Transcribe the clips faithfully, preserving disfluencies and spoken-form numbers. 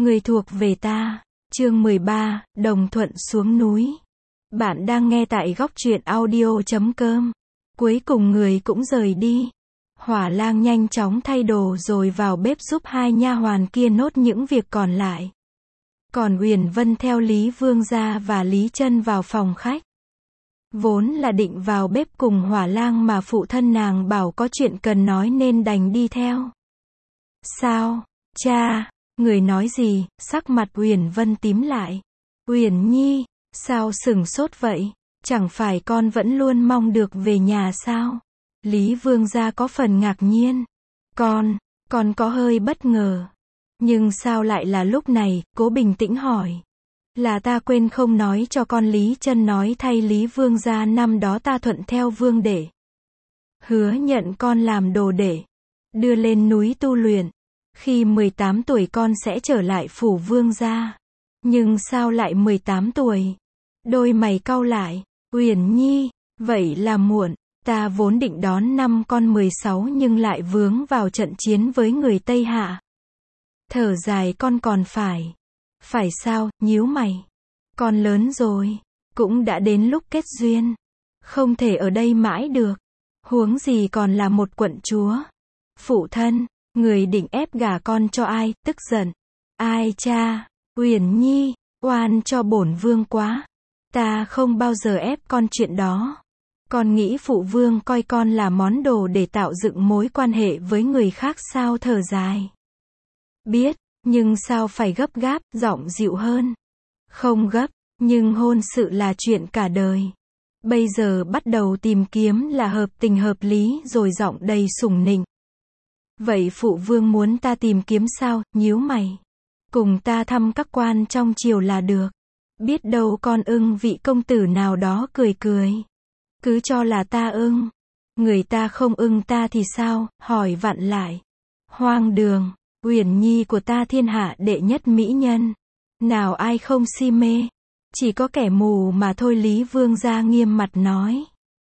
Người thuộc về ta. Chương mười ba, Đồng Thuận xuống núi. Bạn đang nghe tại góc truyện audio chấm com. Cuối cùng người cũng rời đi. Hỏa Lang nhanh chóng thay đồ rồi vào bếp giúp hai nha hoàn kia nốt những việc còn lại. Còn Uyển Vân theo Lý Vương gia và Lý Chân vào phòng khách. Vốn là định vào bếp cùng Hỏa Lang mà phụ thân nàng bảo có chuyện cần nói nên đành đi theo. Sao, cha? Người nói gì? Sắc mặt Uyển Vân tím lại. Uyển Nhi, sao sửng sốt vậy? Chẳng phải con vẫn luôn mong được về nhà sao? Lý Vương gia có phần ngạc nhiên. Con, con có hơi bất ngờ. Nhưng sao lại là lúc này? Cố bình tĩnh hỏi. Là ta quên không nói cho con. Lý Chân nói thay Lý Vương gia năm đó ta thuận theo Vương đệ. Hứa nhận con làm đồ đệ. Đưa lên núi tu luyện. Khi mười tám tuổi con sẽ trở lại phủ Vương gia. Nhưng sao lại mười tám tuổi? Đôi mày cau lại. Uyển Nhi, vậy là muộn. Ta vốn định đón năm con mười sáu nhưng lại vướng vào trận chiến với người Tây Hạ. Thở dài con còn phải. Phải sao? Nhíu mày. Con lớn rồi. Cũng đã đến lúc kết duyên. Không thể ở đây mãi được. Huống gì còn là một quận chúa. Phụ thân, người định ép gả con cho ai? Tức giận. Ai cha? Uyển Nhi, oan cho bổn vương quá. Ta không bao giờ ép con chuyện đó. Con nghĩ phụ vương coi con là món đồ để tạo dựng mối quan hệ với người khác sao? Thở dài. Biết, nhưng sao phải gấp gáp? Giọng dịu hơn. Không gấp, nhưng hôn sự là chuyện cả đời. Bây giờ bắt đầu tìm kiếm là hợp tình hợp lý. Rồi giọng đầy sủng nịnh. Vậy phụ vương muốn ta tìm kiếm sao? Nhíu mày. Cùng ta thăm các quan trong triều là được. Biết đâu con ưng vị công tử nào đó. Cười cười. Cứ cho là ta ưng. Người ta không ưng ta thì sao? Hỏi vặn lại. Hoang đường. Uyển Nhi của ta thiên hạ đệ nhất mỹ nhân. Nào ai không si mê. Chỉ có kẻ mù mà thôi. Lý Vương gia nghiêm mặt nói.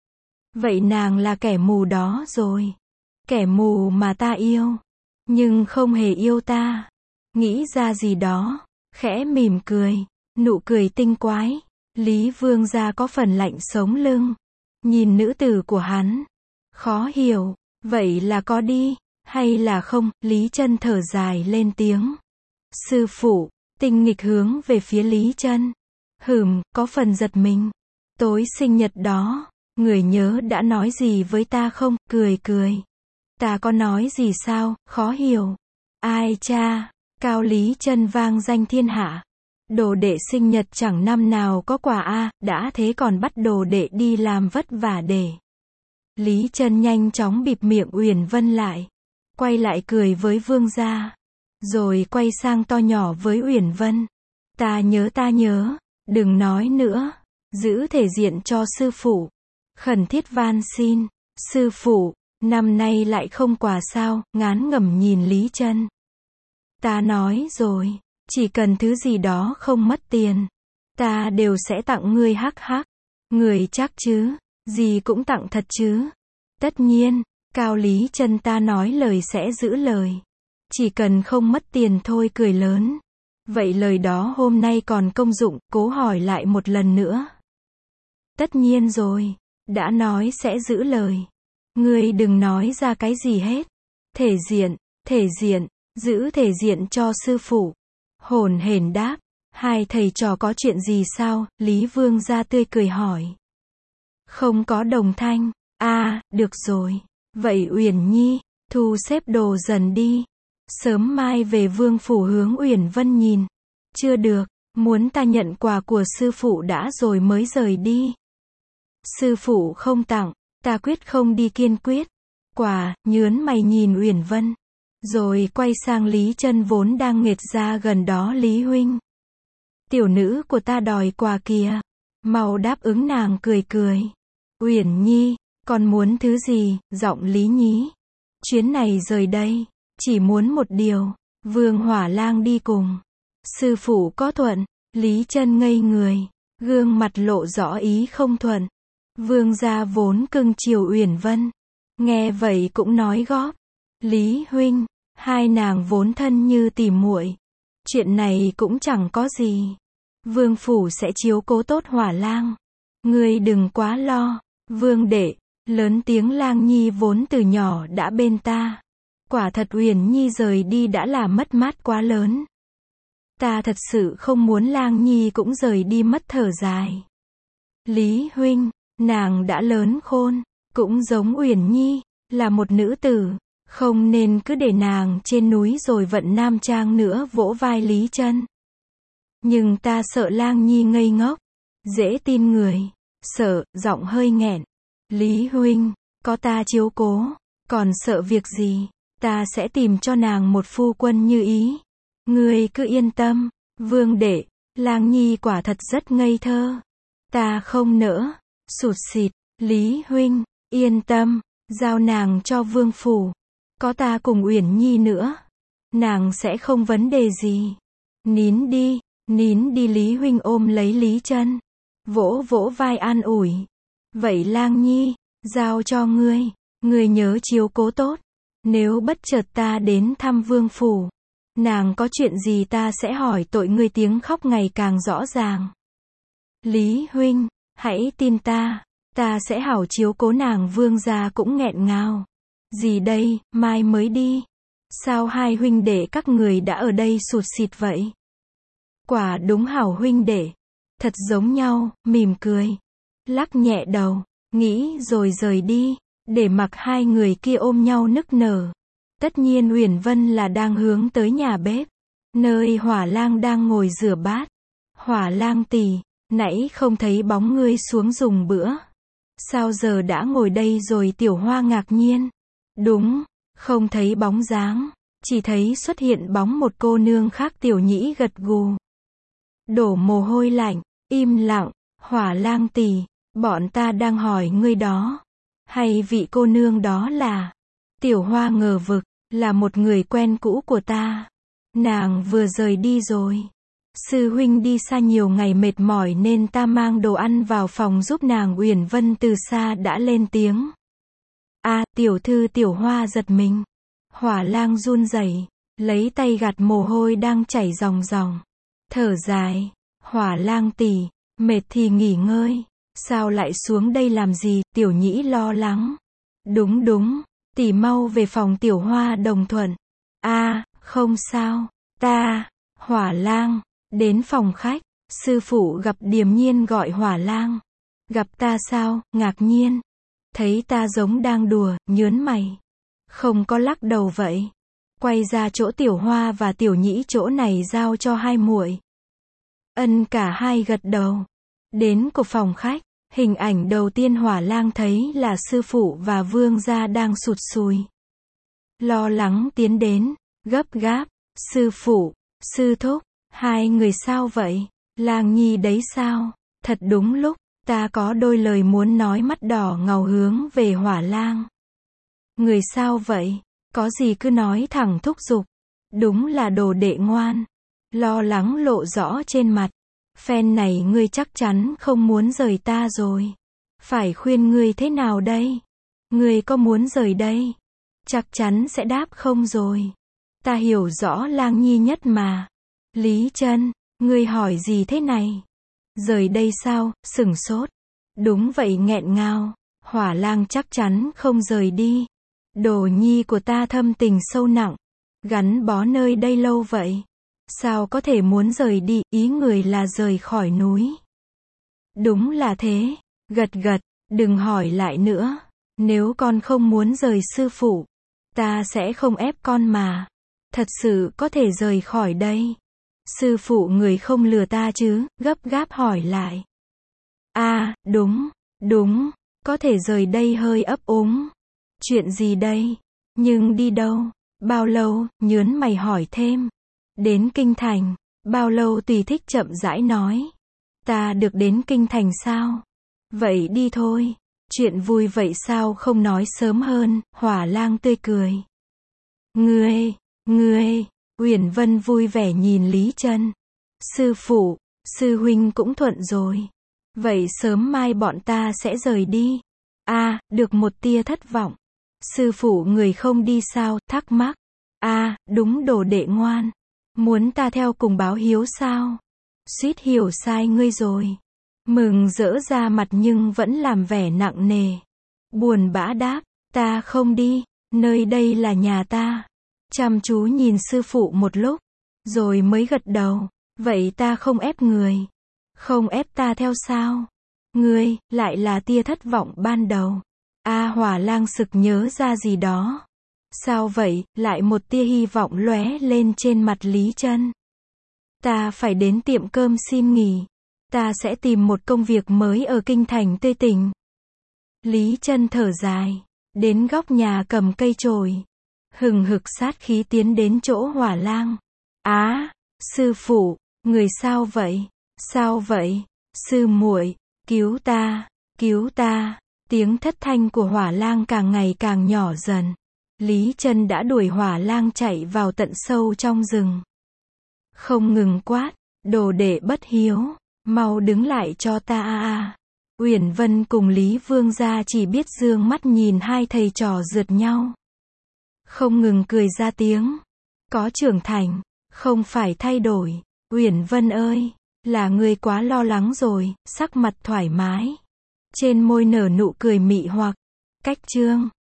Vậy nàng là kẻ mù đó rồi. Kẻ mù mà ta yêu. Nhưng không hề yêu ta. Nghĩ ra gì đó. Khẽ mỉm cười. Nụ cười tinh quái. Lý Vương gia có phần lạnh sống lưng. Nhìn nữ tử của hắn. Khó hiểu. Vậy là có đi. Hay là không? Lý Chân thở dài lên tiếng. Sư phụ. Tinh nghịch hướng về phía Lý Chân. Hừm, có phần giật mình. Tối sinh nhật đó. Người nhớ đã nói gì với ta không? Cười cười. Ta có nói gì sao? Khó hiểu. Ai cha? Cao Lý Chân vang danh thiên hạ. Đồ đệ sinh nhật chẳng năm nào có quà a, đã thế còn bắt đồ đệ đi làm vất vả để. Lý Chân nhanh chóng bịt miệng Uyển Vân lại. Quay lại cười với Vương gia. Rồi quay sang to nhỏ với Uyển Vân. Ta nhớ ta nhớ. Đừng nói nữa. Giữ thể diện cho sư phụ. Khẩn thiết van xin. Sư phụ. Năm nay lại không quà sao? Ngán ngẩm nhìn Lý Chân. Ta nói rồi. Chỉ cần thứ gì đó không mất tiền. Ta đều sẽ tặng ngươi. Hắc hắc. Người chắc chứ? Gì cũng tặng thật chứ? Tất nhiên. Cao Lý Chân ta nói lời sẽ giữ lời. Chỉ cần không mất tiền thôi. Cười lớn. Vậy lời đó hôm nay còn công dụng? Cố hỏi lại một lần nữa. Tất nhiên rồi. Đã nói sẽ giữ lời. Ngươi đừng nói ra cái gì hết. Thể diện, thể diện, giữ thể diện cho sư phụ. Hồn hển đáp. Hai thầy trò có chuyện gì sao? Lý Vương gia tươi cười hỏi. Không có Đồng Thanh. À, được rồi. Vậy Uyển Nhi, thu xếp đồ dần đi. Sớm mai về vương phủ. Hướng Uyển Vân nhìn. Chưa được, muốn ta nhận quà của sư phụ đã rồi mới rời đi. Sư phụ không tặng, ta quyết không đi. Kiên quyết. Quà, nhớn mày nhìn Uyển Vân. Rồi quay sang Lý Chân vốn đang nghệt ra gần đó. Lý huynh. Tiểu nữ của ta đòi quà kìa. Mau đáp ứng. Nàng cười cười. Uyển Nhi, con muốn thứ gì? Giọng Lý nhí. Chuyến này rời đây. Chỉ muốn một điều. Vương Hỏa Lang đi cùng. Sư phụ có thuận? Lý Chân ngây người. Gương mặt lộ rõ ý không thuận. Vương gia vốn cưng chiều Uyển Vân. Nghe vậy cũng nói góp. Lý huynh. Hai nàng vốn thân như tỉ muội. Chuyện này cũng chẳng có gì. Vương phủ sẽ chiếu cố tốt Hỏa Lang. Ngươi đừng quá lo. Vương đệ, lớn tiếng Lang Nhi vốn từ nhỏ đã bên ta. Quả thật Uyển Nhi rời đi đã là mất mát quá lớn. Ta thật sự không muốn Lang Nhi cũng rời đi mất thở dài. Lý huynh, nàng đã lớn khôn, cũng giống Uyển Nhi, là một nữ tử, không nên cứ để nàng trên núi rồi vận nam trang nữa, vỗ vai Lý Chân. Nhưng ta sợ Lang Nhi ngây ngốc, dễ tin người, sợ, giọng hơi nghẹn. Lý huynh, có ta chiếu cố, còn sợ việc gì, ta sẽ tìm cho nàng một phu quân như ý. Ngươi cứ yên tâm, Vương đệ, Lang Nhi quả thật rất ngây thơ. Ta không nỡ, sụt sịt, Lý huynh, yên tâm, giao nàng cho Vương phủ. Có ta cùng Uyển Nhi nữa, nàng sẽ không vấn đề gì. Nín đi, nín đi. Lý huynh ôm lấy Lý Chân, vỗ vỗ vai an ủi. Vậy Lang Nhi, giao cho ngươi, ngươi nhớ chiếu cố tốt. Nếu bất chợt ta đến thăm Vương phủ, nàng có chuyện gì ta sẽ hỏi tội ngươi. Tiếng khóc ngày càng rõ ràng. Lý huynh, hãy tin ta, ta sẽ hảo chiếu cố nàng. Vương gia cũng nghẹn ngào. Gì đây, mai mới đi. Sao hai huynh đệ các người đã ở đây sụt sịt vậy? Quả đúng hảo huynh đệ, thật giống nhau, mỉm cười, lắc nhẹ đầu, nghĩ rồi rời đi, để mặc hai người kia ôm nhau nức nở. Tất nhiên Uyển Vân là đang hướng tới nhà bếp, nơi Hỏa Lang đang ngồi rửa bát. Hỏa Lang tỷ, nãy không thấy bóng ngươi xuống dùng bữa. Sao giờ đã ngồi đây rồi? Tiểu Hoa ngạc nhiên. Đúng, không thấy bóng dáng, chỉ thấy xuất hiện bóng một cô nương khác. Tiểu Nhĩ gật gù, đổ mồ hôi lạnh, im lặng. Hỏa Lang tỷ, bọn ta đang hỏi ngươi đó. Hay vị cô nương đó là? Tiểu Hoa ngờ vực, là một người quen cũ của ta. Nàng vừa rời đi rồi. Sư huynh đi xa nhiều ngày mệt mỏi nên ta mang đồ ăn vào phòng giúp nàng. Uyển Vân từ xa đã lên tiếng. A, à, tiểu thư. Tiểu Hoa giật mình. Hỏa Lang run rẩy, lấy tay gạt mồ hôi đang chảy ròng ròng. Thở dài, Hỏa Lang tỷ, mệt thì nghỉ ngơi. Sao lại xuống đây làm gì? Tiểu Nhĩ lo lắng. Đúng đúng, tỷ mau về phòng. Tiểu Hoa đồng thuận. A, à, không sao, ta, Hỏa Lang, đến phòng khách. Sư phụ gặp điềm nhiên gọi Hỏa Lang. Gặp ta sao? Ngạc nhiên. Thấy ta giống đang đùa, nhớn mày. Không có lắc đầu vậy. Quay ra chỗ Tiểu Hoa và Tiểu Nhĩ, chỗ này giao cho hai muội. Ân, cả hai gật đầu. Đến của phòng khách, hình ảnh đầu tiên Hỏa Lang thấy là sư phụ và Vương gia đang sụt sùi. Lo lắng tiến đến, gấp gáp. Sư phụ, sư thúc, hai người sao vậy? Lang Nhi đấy sao? Thật đúng lúc, ta có đôi lời muốn nói. Mắt đỏ ngầu hướng về Hỏa Lang. Người sao vậy? Có gì cứ nói thẳng, thúc giục. Đúng là đồ đệ ngoan. Lo lắng lộ rõ trên mặt. Phen này ngươi chắc chắn không muốn rời ta rồi. Phải khuyên ngươi thế nào đây? Ngươi có muốn rời đây? Chắc chắn sẽ đáp không rồi. Ta hiểu rõ Lang Nhi nhất mà. Lý Chân, ngươi hỏi gì thế này? Rời đây sao? Sửng sốt. Đúng vậy, nghẹn ngào. Hỏa Lang chắc chắn không rời đi. Đồ nhi của ta thâm tình sâu nặng, gắn bó nơi đây lâu vậy. Sao có thể muốn rời đi? Ý người là rời khỏi núi. Đúng là thế. Gật gật, đừng hỏi lại nữa. Nếu con không muốn rời sư phụ, ta sẽ không ép con mà. Thật sự có thể rời khỏi đây. Sư phụ người không lừa ta chứ? Gấp gáp hỏi lại. A, à, đúng, đúng, có thể rời đây. Hơi ấp úng. Chuyện gì đây? Nhưng đi đâu? Bao lâu? Nhớn mày hỏi thêm. Đến Kinh Thành. Bao lâu? Tùy thích chậm rãi nói. Ta được đến Kinh Thành sao? Vậy đi thôi. Chuyện vui vậy sao không nói sớm hơn? Hỏa Lang tươi cười. Ngươi, ngươi, Uyển Vân vui vẻ nhìn Lý Chân. Sư phụ, sư huynh cũng thuận rồi. Vậy sớm mai bọn ta sẽ rời đi. A, à, được. Một tia thất vọng. Sư phụ người không đi sao? Thắc mắc. A, à, đúng, đồ đệ ngoan. Muốn ta theo cùng báo hiếu sao? Suýt hiểu sai ngươi rồi. Mừng rỡ ra mặt nhưng vẫn làm vẻ nặng nề. Buồn bã đáp, ta không đi, nơi đây là nhà ta. Chăm chú nhìn sư phụ một lúc, rồi mới gật đầu, vậy ta không ép người. Không ép ta theo sao? Ngươi, lại là tia thất vọng ban đầu. A Hỏa Lang sực nhớ ra gì đó. Sao vậy? Lại một tia hy vọng lóe lên trên mặt Lý Chân. Ta phải đến tiệm cơm xin nghỉ. Ta sẽ tìm một công việc mới ở kinh thành tươi tỉnh. Lý Chân thở dài, đến góc nhà cầm cây chổi, hừng hực sát khí tiến đến chỗ Hỏa Lang. Á, sư phụ, người sao vậy? Sao vậy? Sư muội, cứu ta, cứu ta. Tiếng thất thanh của Hỏa Lang càng ngày càng nhỏ dần. Lý Chân đã đuổi Hỏa Lang chạy vào tận sâu trong rừng. Không ngừng quát, đồ đệ bất hiếu, mau đứng lại cho ta a a. Uyển Vân cùng Lý Vương gia chỉ biết dương mắt nhìn hai thầy trò rượt nhau. Không ngừng cười ra tiếng. Có trưởng thành, không phải thay đổi. Uyển Vân ơi, là ngươi quá lo lắng rồi, sắc mặt thoải mái. Trên môi nở nụ cười mị hoặc. Cách chương